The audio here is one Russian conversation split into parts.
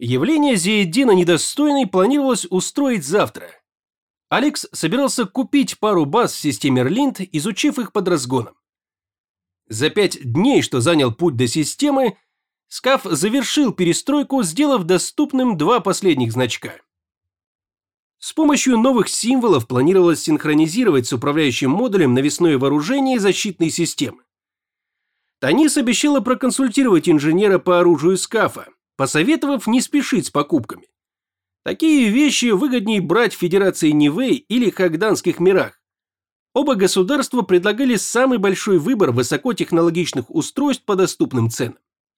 Явление Зиэддина Недостойный планировалось устроить завтра. Алекс собирался купить пару баз в системе Рлинд, изучив их под разгоном. За 5 дней, что занял путь до системы, Скаф завершил перестройку, сделав доступным 2 последних значка. С помощью новых символов планировалось синхронизировать с управляющим модулем навесное вооружение и защитные системы. Танис обещала проконсультировать инженера по оружию Скафа, посоветовав не спешить с покупками. Такие вещи выгоднее брать в Федерации Нивэй или Хагданских мирах. Оба государства предлагали самый большой выбор высокотехнологичных устройств по доступным ценам.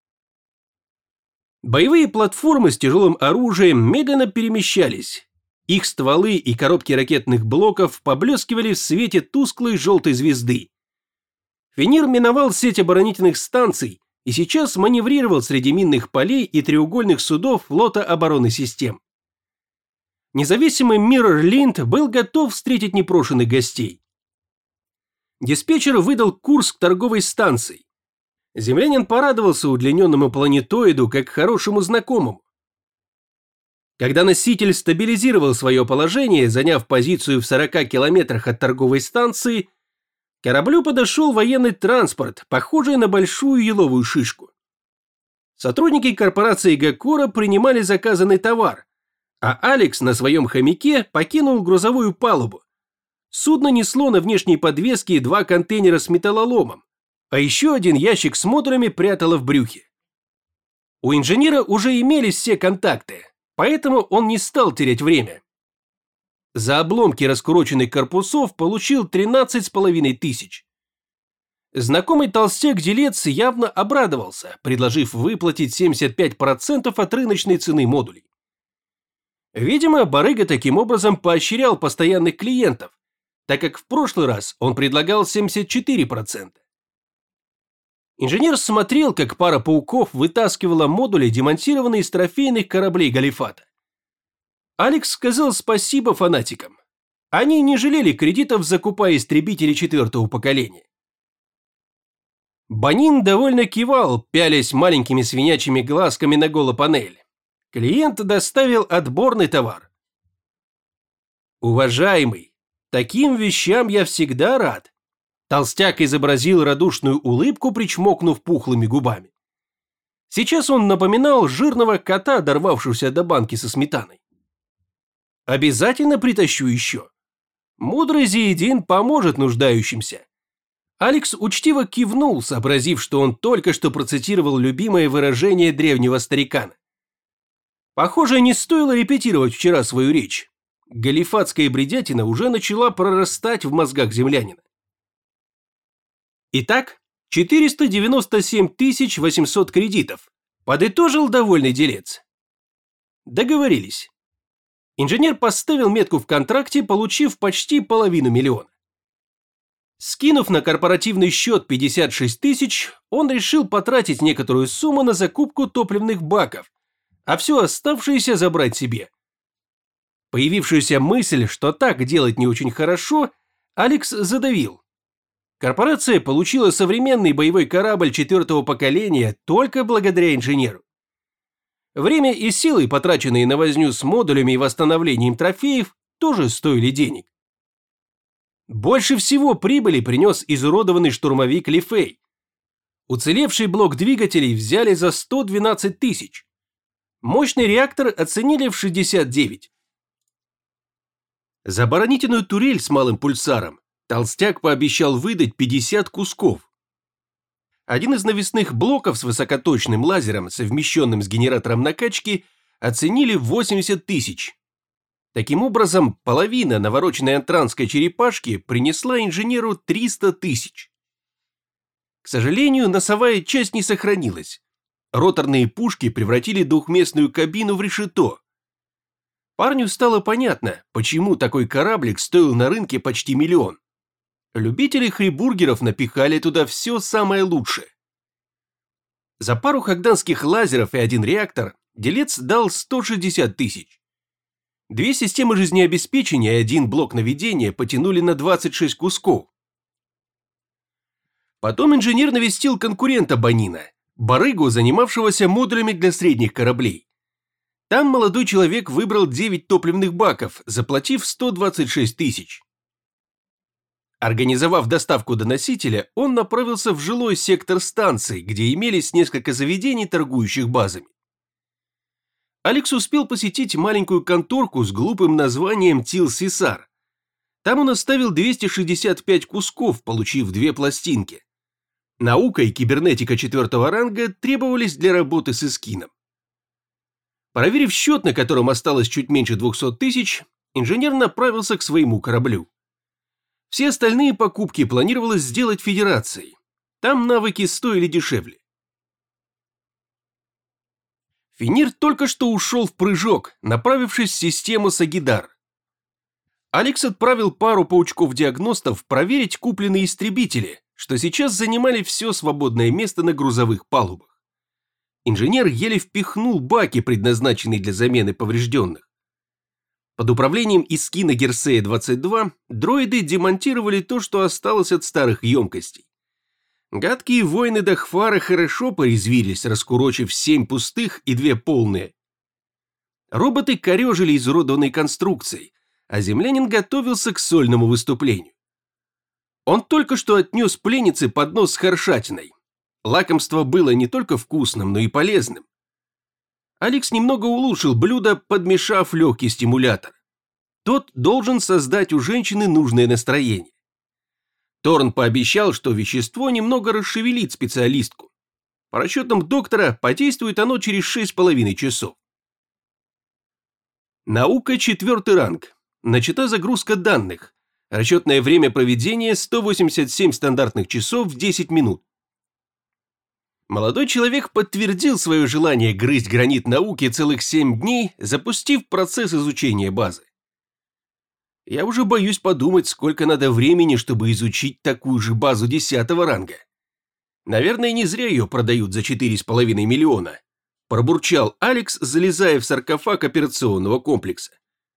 Боевые платформы с тяжелым оружием медленно перемещались. Их стволы и коробки ракетных блоков поблескивали в свете тусклой желтой звезды. Фенир миновал сеть оборонительных станций и сейчас маневрировал среди минных полей и треугольных судов флота обороны систем. Независимый мир Рлинд был готов встретить непрошенных гостей. Диспетчер выдал курс к торговой станции. Землянин порадовался удлиненному планетоиду как хорошему знакомому. Когда носитель стабилизировал свое положение, заняв позицию в 40 километрах от торговой станции, к кораблю подошел военный транспорт, похожий на большую еловую шишку. Сотрудники корпорации Гакора принимали заказанный товар, а Алекс на своем хомяке покинул грузовую палубу. Судно несло на внешней подвеске 2 контейнера с металлоломом, а еще один ящик с модулями прятало в брюхе. У инженера уже имелись все контакты, поэтому он не стал терять время. За обломки раскуроченных корпусов получил 13,5 тысяч. Знакомый толстяк-делец явно обрадовался, предложив выплатить 75% от рыночной цены модулей. Видимо, барыга таким образом поощрял постоянных клиентов, так как в прошлый раз он предлагал 74%. Инженер смотрел, как пара пауков вытаскивала модули, демонтированные из трофейных кораблей Галифата. Алекс сказал спасибо фанатикам. Они не жалели кредитов, закупая истребители 4-го поколения. Банин довольно кивал, пялясь маленькими свинячьими глазками на голопанель. Клиент доставил отборный товар. «Уважаемый, таким вещам я всегда рад». Толстяк изобразил радушную улыбку, причмокнув пухлыми губами. Сейчас он напоминал жирного кота, дорвавшегося до банки со сметаной. «Обязательно притащу еще. Мудрый Зиэддин поможет нуждающимся». Алекс учтиво кивнул, сообразив, что он только что процитировал любимое выражение древнего старикана. Похоже, не стоило репетировать вчера свою речь. Галифатская бредятина уже начала прорастать в мозгах землянина. Итак, 497 800 кредитов, подытожил довольный делец. Договорились. Инженер поставил метку в контракте, получив почти половину миллиона. Скинув на корпоративный счет 56 тысяч, он решил потратить некоторую сумму на закупку топливных баков, а все оставшееся забрать себе. Появившуюся мысль, что так делать не очень хорошо, Алекс задавил. Корпорация получила современный боевой корабль 4-го поколения только благодаря инженеру. Время и силы, потраченные на возню с модулями и восстановлением трофеев, тоже стоили денег. Больше всего прибыли принес изуродованный штурмовик Лифей. Уцелевший блок двигателей взяли за 112 тысяч. Мощный реактор оценили в 69. За оборонительную турель с малым пульсаром толстяк пообещал выдать 50 кусков. Один из навесных блоков с высокоточным лазером, совмещенным с генератором накачки, оценили в 80 тысяч. Таким образом, половина навороченной антранской черепашки принесла инженеру 300 тысяч. К сожалению, носовая часть не сохранилась. Роторные пушки превратили двухместную кабину в решето. Парню стало понятно, почему такой кораблик стоил на рынке почти миллион. Любители хрибургеров напихали туда все самое лучшее. За пару хагданских лазеров и 1 реактор делец дал 160 тысяч. 2 системы жизнеобеспечения и 1 блок наведения потянули на 26 кусков. Потом инженер навестил конкурента Банина, барыгу, занимавшегося модулями для средних кораблей. Там молодой человек выбрал 9 топливных баков, заплатив 126 тысяч. Организовав доставку до носителя, он направился в жилой сектор станции, где имелись несколько заведений, торгующих базами. Алекс успел посетить маленькую конторку с глупым названием Тил-Сисар. Там он оставил 265 кусков, получив 2 пластинки. Наука и кибернетика 4-го ранга требовались для работы с Искином. Проверив счет, на котором осталось чуть меньше 200 тысяч, инженер направился к своему кораблю. Все остальные покупки планировалось сделать Федерацией. Там навыки стоили дешевле. Фенир только что ушел в прыжок, направившись в систему Сагидар. Алекс отправил пару паучков-диагностов проверить купленные истребители, что сейчас занимали все свободное место на грузовых палубах. Инженер еле впихнул баки, предназначенные для замены поврежденных. Под управлением Искина Герсея-22 дроиды демонтировали то, что осталось от старых емкостей. Гадкие воины Дахфара хорошо порезвились, раскурочив 7 пустых и 2 полные. Роботы корежили изуродованной конструкцией, а землянин готовился к сольному выступлению. Он только что отнес пленнице поднос с хоршатиной. Лакомство было не только вкусным, но и полезным. Алекс немного улучшил блюдо, подмешав легкий стимулятор. Тот должен создать у женщины нужное настроение. Торн пообещал, что вещество немного расшевелит специалистку. По расчетам доктора, подействует оно через 6,5 часов. Наука 4-й ранг. Начата загрузка данных. Расчетное время проведения 187 стандартных часов в 10 минут. Молодой человек подтвердил свое желание грызть гранит науки целых 7 дней, запустив процесс изучения базы. Я уже боюсь подумать, сколько надо времени, чтобы изучить такую же базу 10-го ранга. Наверное, не зря ее продают за 4,5 миллиона, пробурчал Алекс, залезая в саркофаг операционного комплекса.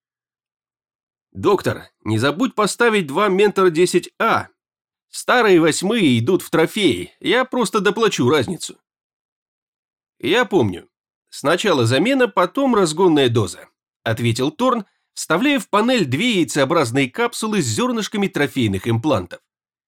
Доктор, не забудь поставить 2 Ментор 10А. Старые 8-е идут в трофеи, я просто доплачу разницу. Я помню. Сначала замена, потом разгонная доза, ответил Торн, вставляя в панель 2 яйцеобразные капсулы с зернышками трофейных имплантов.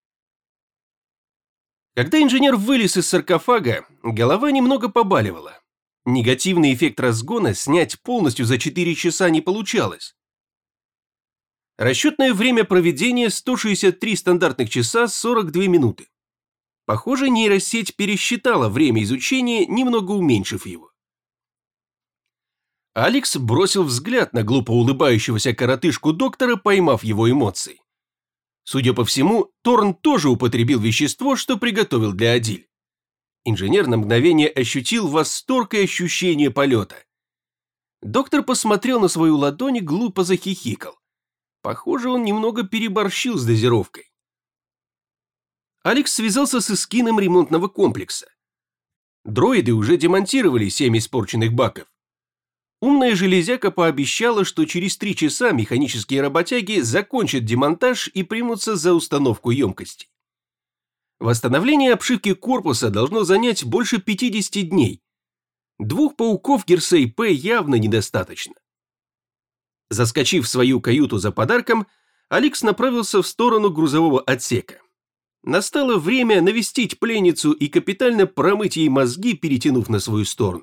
Когда инженер вылез из саркофага, голова немного побаливала. Негативный эффект разгона снять полностью за 4 часа не получалось. Расчетное время проведения 163 стандартных часа 42 минуты. Похоже, нейросеть пересчитала время изучения, немного уменьшив его. Алекс бросил взгляд на глупо улыбающегося коротышку доктора, поймав его эмоции. Судя по всему, Торн тоже употребил вещество, что приготовил для Адиль. Инженер на мгновение ощутил восторг и ощущение полета. Доктор посмотрел на свою ладонь и глупо захихикал. Похоже, он немного переборщил с дозировкой. Алекс связался с Искином ремонтного комплекса. Дроиды уже демонтировали 7 испорченных баков. Умная железяка пообещала, что через 3 часа механические работяги закончат демонтаж и примутся за установку емкостей. Восстановление обшивки корпуса должно занять больше 50 дней. 2 пауков Герсей-П явно недостаточно. Заскочив в свою каюту за подарком, Алекс направился в сторону грузового отсека. Настало время навестить пленницу и капитально промыть ей мозги, перетянув на свою сторону.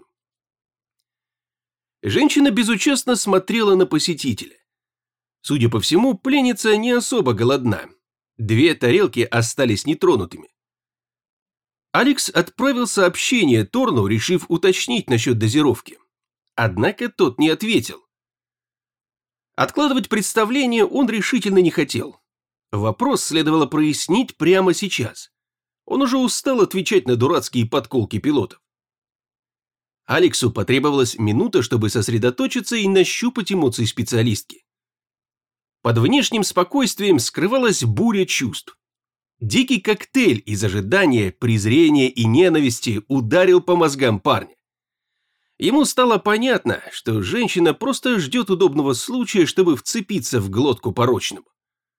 Женщина безучастно смотрела на посетителя. Судя по всему, пленница не особо голодна. 2 тарелки остались нетронутыми. Алекс отправил сообщение Торну, решив уточнить насчет дозировки. Однако тот не ответил. Откладывать представление он решительно не хотел. Вопрос следовало прояснить прямо сейчас. Он уже устал отвечать на дурацкие подколки пилотов. Алексу потребовалась минута, чтобы сосредоточиться и нащупать эмоции специалистки. Под внешним спокойствием скрывалась буря чувств. Дикий коктейль из ожидания, презрения и ненависти ударил по мозгам парня. Ему стало понятно, что женщина просто ждет удобного случая, чтобы вцепиться в глотку порочному.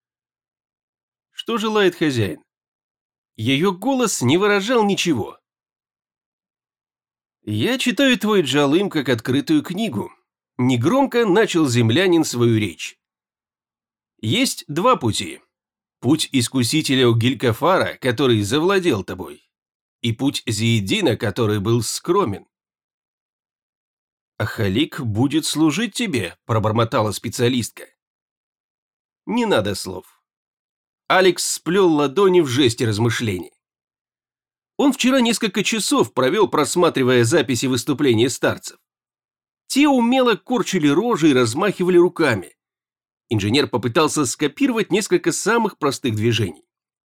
Что желает хозяин? Ее голос не выражал ничего. «Я читаю твой джалым как открытую книгу», Негромко начал землянин свою речь. Есть два пути. Путь искусителя Гилькафара, который завладел тобой, и путь Зиеддина, который был скромен. «Ахалик будет служить тебе», – пробормотала специалистка. Не надо слов. Алекс сплел ладони в жесте размышлений. Он вчера несколько часов провел, просматривая записи выступления старцев. Те умело корчили рожи и размахивали руками. Инженер попытался скопировать несколько самых простых движений.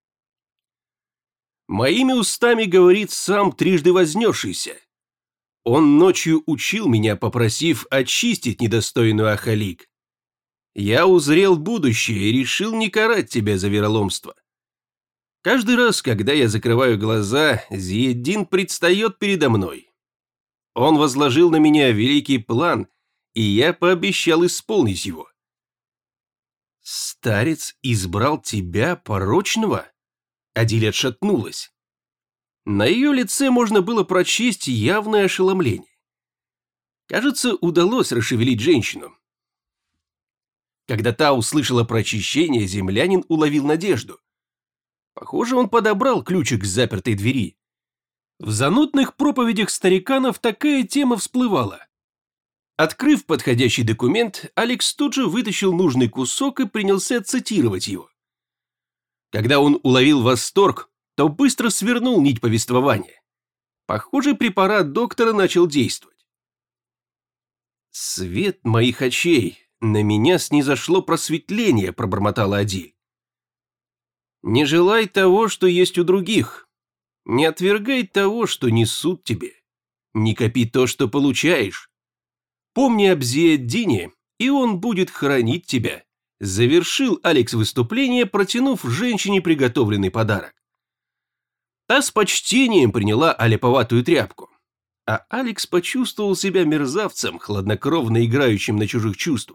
«Моими устами говорит сам трижды вознесшийся. Он ночью учил меня, попросив очистить недостойную Ахалик. Я узрел будущее и решил не карать тебя за вероломство. Каждый раз, когда я закрываю глаза, Зиеддин предстает передо мной. Он возложил на меня великий план, и я пообещал исполнить его». «Старец избрал тебя, порочного?» Адиль отшатнулась. На ее лице можно было прочесть явное ошеломление. Кажется, удалось расшевелить женщину. Когда та услышала про очищение, землянин уловил надежду. Похоже, он подобрал ключик к запертой двери. В занудных проповедях стариканов такая тема всплывала. Открыв подходящий документ, Алекс тут же вытащил нужный кусок и принялся цитировать его. Когда он уловил восторг, то быстро свернул нить повествования. Похоже, препарат доктора начал действовать. «Свет моих очей, на меня снизошло просветление», – пробормотала Адиль. «Не желай того, что есть у других. Не отвергай того, что несут тебе. Не копи то, что получаешь. Помни об Зиеддине, и он будет хранить тебя», – завершил Алекс выступление, протянув женщине приготовленный подарок. Та с почтением приняла аляповатую тряпку, а Алекс почувствовал себя мерзавцем, хладнокровно играющим на чужих чувствах.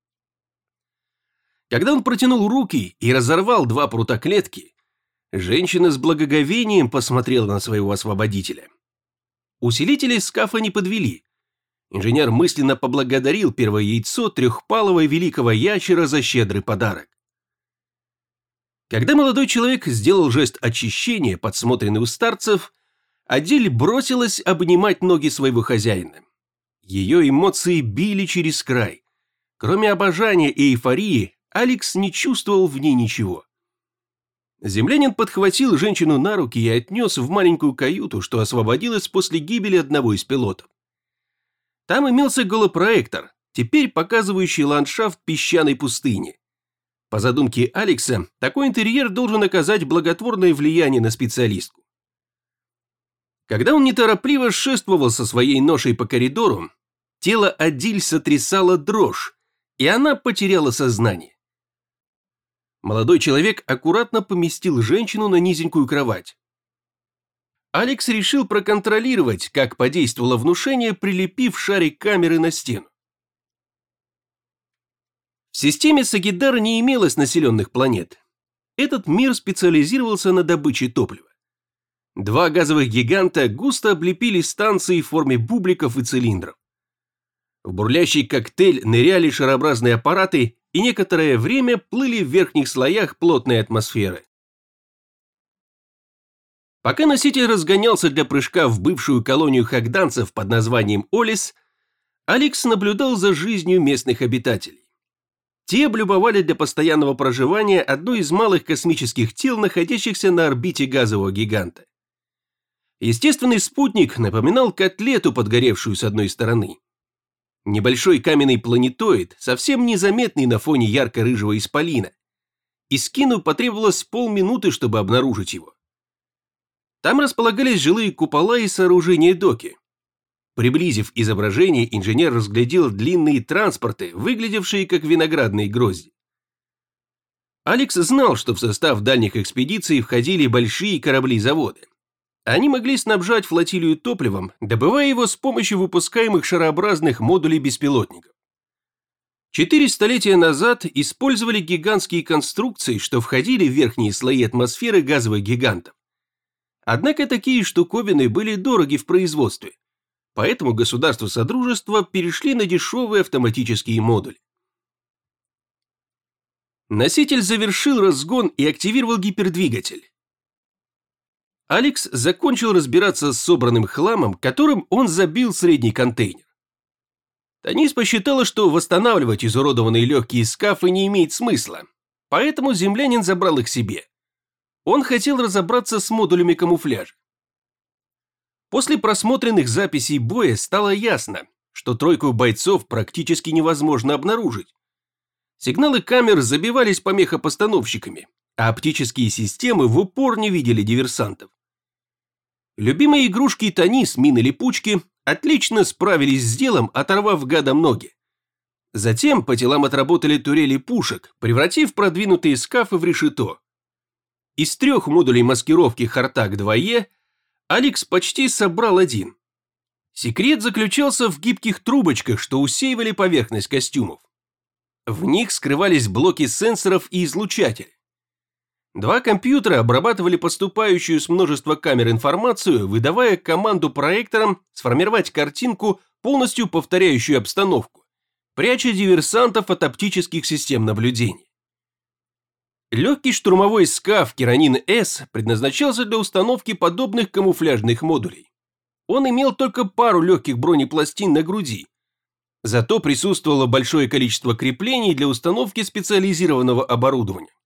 Когда он протянул руки и разорвал два прута клетки, женщина с благоговением посмотрела на своего освободителя. Усилители скафа не подвели. Инженер мысленно поблагодарил первое яйцо трехпалого великого ящера за щедрый подарок. Когда молодой человек сделал жест очищения, подсмотренный у старцев, Адиль бросилась обнимать ноги своего хозяина. Ее эмоции били через край. Кроме обожания и эйфории, Алекс не чувствовал в ней ничего. Землянин подхватил женщину на руки и отнес в маленькую каюту, что освободилась после гибели одного из пилотов. Там имелся голопроектор, теперь показывающий ландшафт песчаной пустыни. По задумке Алекса, такой интерьер должен оказать благотворное влияние на специалистку. Когда он неторопливо шествовал со своей ношей по коридору, тело Адиль сотрясало дрожь, и она потеряла сознание. Молодой человек аккуратно поместил женщину на низенькую кровать. Алекс решил проконтролировать, как подействовало внушение, прилепив шарик камеры на стену. В системе Сагидара не имелось населенных планет. Этот мир специализировался на добыче топлива. Два газовых гиганта густо облепили станции в форме бубликов и цилиндров. В бурлящий коктейль ныряли шарообразные аппараты и некоторое время плыли в верхних слоях плотной атмосферы. Пока носитель разгонялся для прыжка в бывшую колонию хагданцев под названием Олис, Алекс наблюдал за жизнью местных обитателей. Те облюбовали для постоянного проживания одно из малых космических тел, находящихся на орбите газового гиганта. Естественный спутник напоминал котлету, подгоревшую с одной стороны. Небольшой каменный планетоид, совсем незаметный на фоне ярко-рыжего исполина. Искину потребовалось полминуты, чтобы обнаружить его. Там располагались жилые купола и сооружения доки. Приблизив изображение, инженер разглядел длинные транспорты, выглядевшие как виноградные грозди. Алекс знал, что в состав дальних экспедиций входили большие корабли-заводы. Они могли снабжать флотилию топливом, добывая его с помощью выпускаемых шарообразных модулей беспилотников. 4 столетия назад использовали гигантские конструкции, что входили в верхние слои атмосферы газовых гигантов. Однако такие штуковины были дороги в производстве. Поэтому государства Содружества перешли на дешевые автоматические модули. Носитель завершил разгон и активировал гипердвигатель. Алекс закончил разбираться с собранным хламом, которым он забил средний контейнер. Танис посчитала, что восстанавливать изуродованные легкие скафы не имеет смысла, поэтому землянин забрал их себе. Он хотел разобраться с модулями камуфляжа. После просмотренных записей боя стало ясно, что тройку бойцов практически невозможно обнаружить. Сигналы камер забивались помехопостановщиками, а оптические системы в упор не видели диверсантов. Любимые игрушки Танис, мины-липучки, отлично справились с делом, оторвав гадам ноги. Затем по телам отработали турели пушек, превратив продвинутые скафы в решето. Из 3 модулей маскировки Хартак 2Е Алекс почти собрал один. Секрет заключался в гибких трубочках, что усеивали поверхность костюмов. В них скрывались блоки сенсоров и излучатель. 2 компьютера обрабатывали поступающую с множества камер информацию, выдавая команду проекторам сформировать картинку, полностью повторяющую обстановку, пряча диверсантов от оптических систем наблюдения. Легкий штурмовой скаф Керанин-С предназначался для установки подобных камуфляжных модулей. Он имел только пару легких бронепластин на груди. Зато присутствовало большое количество креплений для установки специализированного оборудования.